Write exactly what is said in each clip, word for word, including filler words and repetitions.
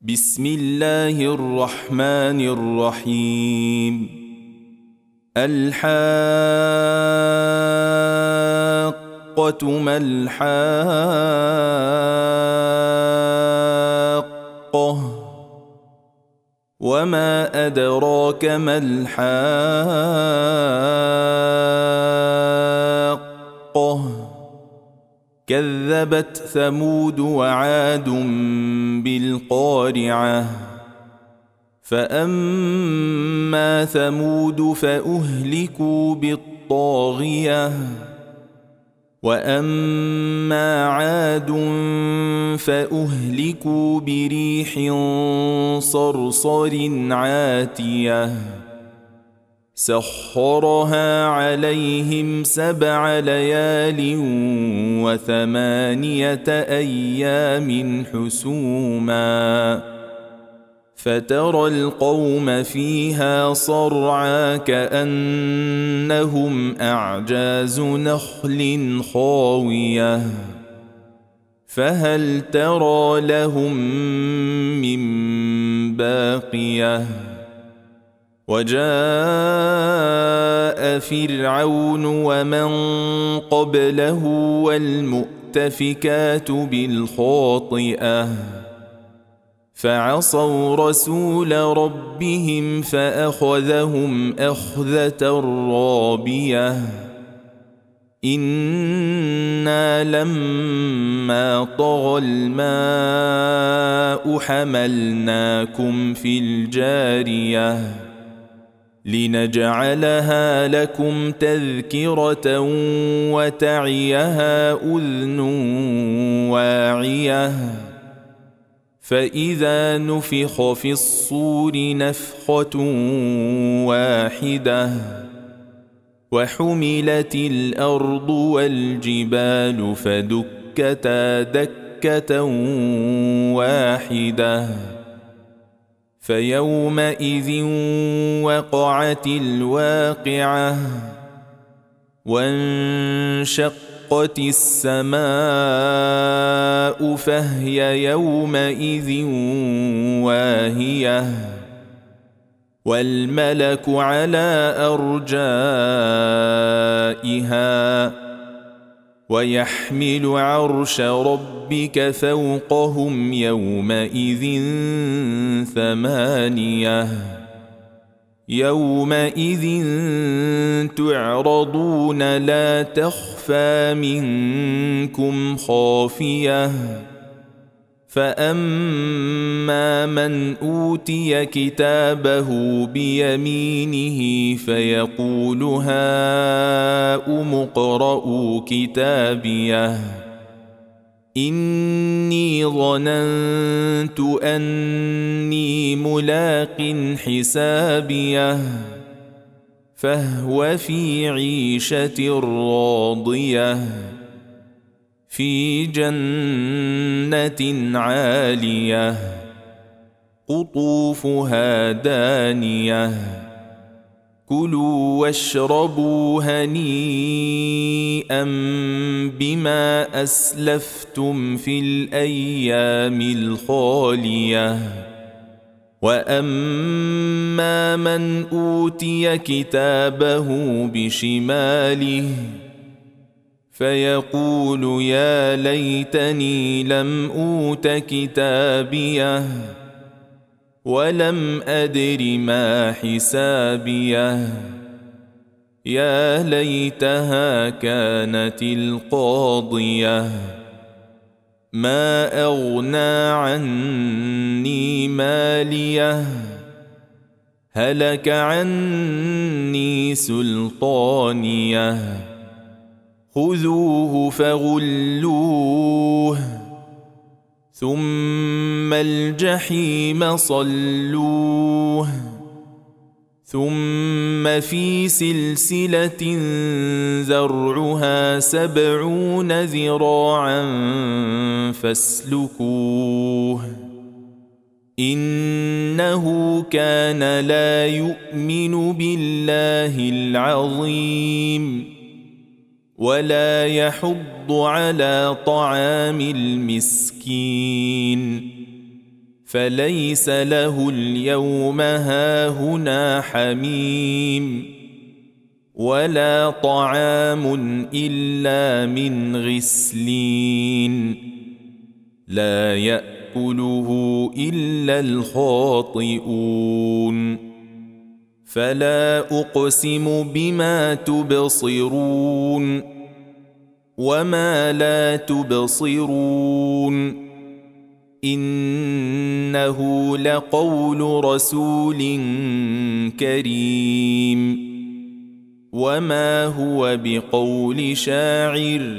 بسم الله الرحمن الرحيم. الحاقة ما الحاقة وما أدراك ما الحاقة كذبت ثمود وعاد بالقارعة فأما ثمود فأهلكوا بالطاغية وأما عاد فأهلكوا بريح صرصر عاتية سخرها عليهم سبع ليال وثمانية أيام حسوما فترى القوم فيها صرعى كأنهم أعجاز نخل خاوية فهل ترى لهم من باقية وجاء فرعون ومن قبله والمؤتفكات بالخاطئة فعصوا رسول ربهم فأخذهم أخذة رابية إنا لما طغى الماء حملناكم في الجارية لنجعلها لكم تذكرة وتعيها أذن واعية فإذا نفخ في الصور نفخة واحدة وحملت الأرض والجبال فدكتا دكة واحدة فيومئذ وقعت الواقعة وانشقت السماء فهي يومئذ واهية والملك على أرجائها ويحمل عرش ربك فوقهم يومئذ ثمانية يومئذ تعرضون لا تخفى منكم خافية فأما من أوتي كتابه بيمينه فيقول هاؤم اقرءوا كتابيه إني ظننت أني ملاق حسابيه فهو في عيشة راضية في جنة عالية قطوفها دانية كلوا واشربوا هنيئا بما أسلفتم في الأيام الخالية وأما من أوتي كتابه بشماله فيقول يا ليتني لم أوت كتابيه ولم أدر ما حسابيه يا ليتها كانت القاضية ما أغنى عني ماليه هلك عني سلطانيه خذوه فغلوه ثم الجحيم صلوه ثم في سلسلة ذرعها سبعون ذراعا فاسلكوه إنه كان لا يؤمن بالله العظيم ولا يحض على طعام المسكين فليس له اليوم هاهنا حميم ولا طعام إلا من غسلين لا يأكله إلا الخاطئون فلا أقسم بما تبصرون وما لا تبصرون إنه لقول رسول كريم وما هو بقول شاعر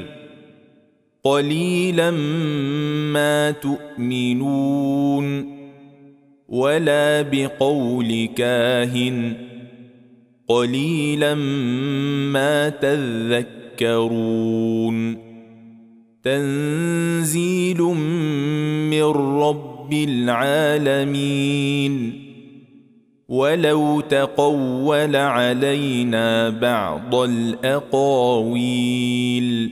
قليلا ما تؤمنون ولا بقول كاهن قليلا ما تذكرون تنزيل من رب العالمين ولو تقول علينا بعض الأقاويل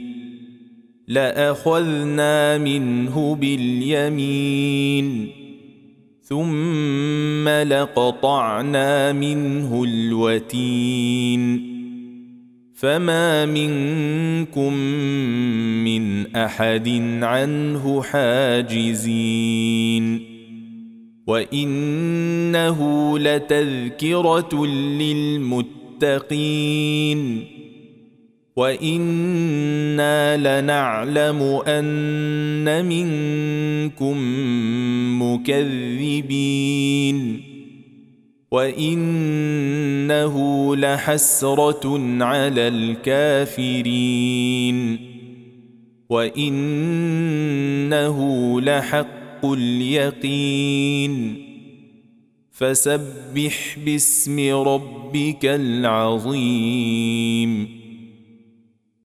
لأخذنا منه باليمين ثم لقطعنا منه الوتين فما منكم من أحد عنه حاجزين وإنه لتذكرة للمتقين وإنا لنعلم أن منكم مكذبين وإنه لحسرة على الكافرين وإنه لحق اليقين فسبح باسم ربك العظيم